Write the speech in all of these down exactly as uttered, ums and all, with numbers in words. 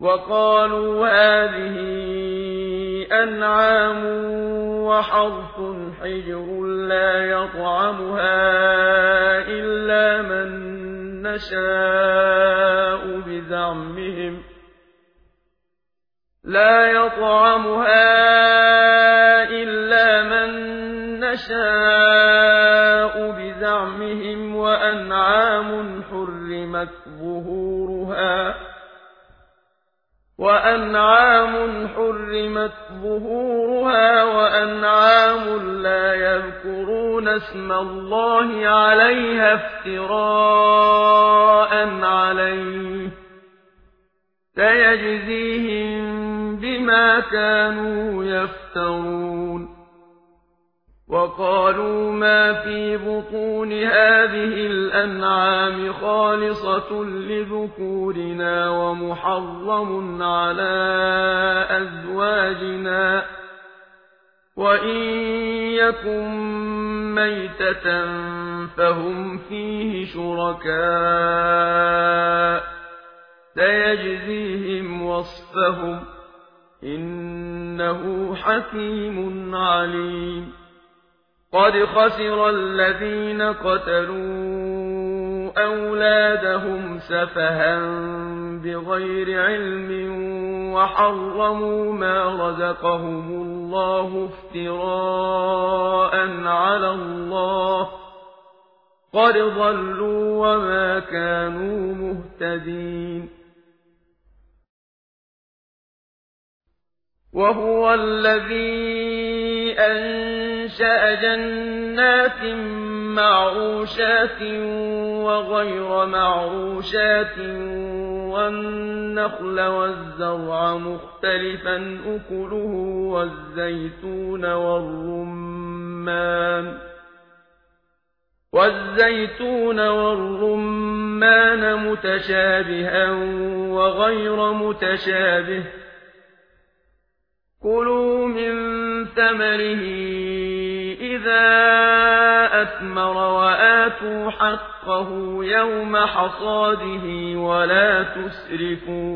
وقالوا هذه أنعام وحرث حجر لا يطعمها إلا من نشاء بزعمهم لا يطعمها إلا من نشاء بزعمهم وأنعام حرمت ظهورها وأنعام حرمت ظهورها وأنعام لا يذكرون اسم الله عليها افتراء عليه سيجزيهم بما كانوا يفترون وقالوا ما في بطون هذه الأنعام خالصة لذكورنا ومحرم على أزواجنا وإن يكن ميتة فهم فيه شركاء سيجزيهم وصفهم إنه حكيم عليم قد خسر الذين قتلوا أولادهم سفها بغير علم وحرموا ما رزقهم الله افتراء على الله قد ضلوا وما كانوا مهتدين وهو الذي أنشأ جنات معروشات وغير معروشات والنخل والزرع مختلفا أكله والزيتون والرمان والزيتون والرمان متشابها وغير متشابه كلوا من ثمره إذا أثمر وآتوا حقه يوم حصاده ولا تسرفوا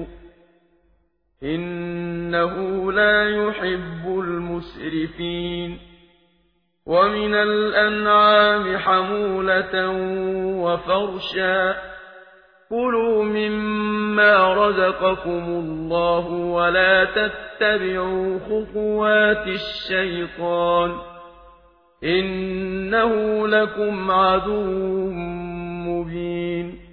إنه لا يحب المسرفين ومن الأنعام حمولة وفرشا كلوا مما رزقكم الله ولا تتبعوا خطوات الشيطان إنه لكم عدو مبين